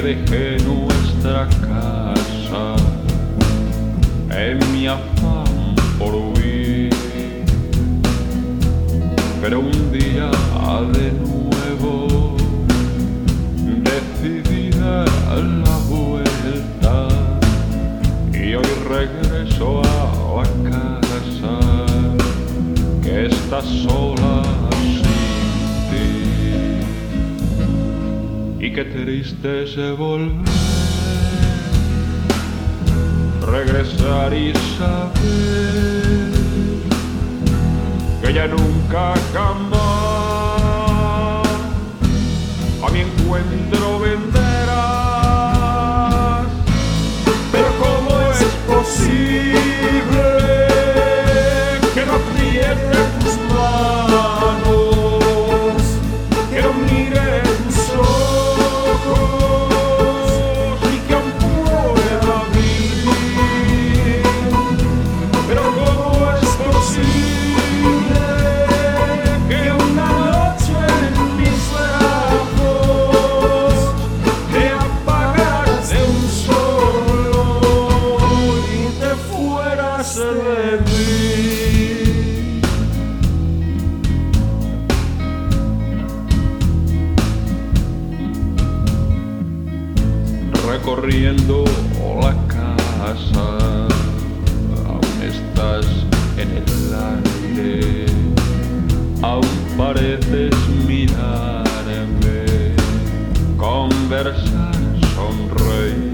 dejé nuestra casa en mi afán por huir, pero un día de nuevo decidí dar la vuelta y hoy regreso a la casa que está sola sin ti. Y qué triste es volver, regresar y saber que ya nunca jamás a mi encuentro vendrás. Pero ¿cómo es posible que no apriete tus manos, que no mire tus ojos y que aún pueda vivir? Pero ¿cómo es posible que una noche en mis brazos te apagaras de un solo y te fueras de mí? Recorriendo la casa, aún estás en el aire, aún pareces mirarme, conversar, sonreír,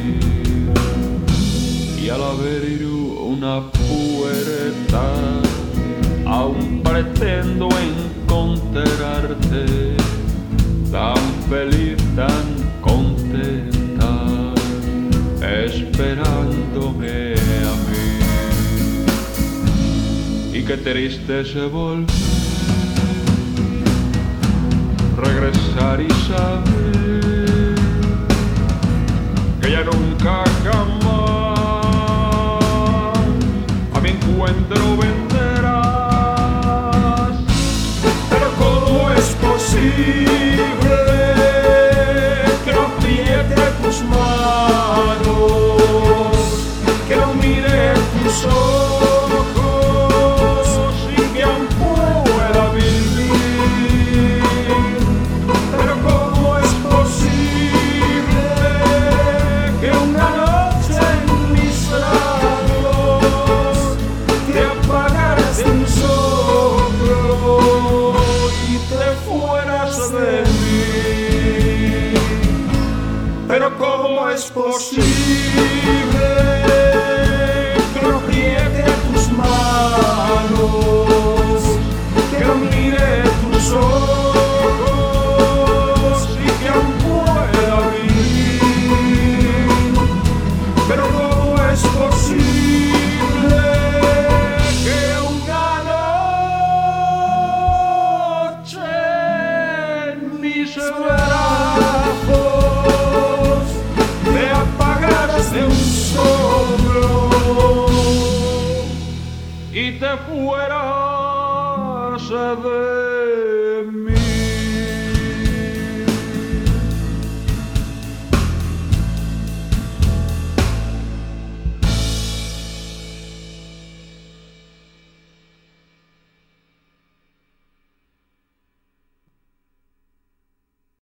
y al abrir una puerta aún pretendo encontrarte tan feliz, tan contenta, esperándome a mí. Y qué triste se volver, regresar y saber que ya nunca jamás a mi encuentro vendrás. Pero ¿cómo es posible que no apriete tus manos, que no mire tus ojos y que aún pueda vivir? Pero ¿cómo es posible que una noche en mis brazos te apagaras de un soplo y te fueras de mí? Pero ¿cómo es posible que no apriete tus manos, que no mire tus ojos y que aún pueda vivir? Pero ¿cómo es posible que una noche en mis brazos te apagaras de un soplo y te fueras de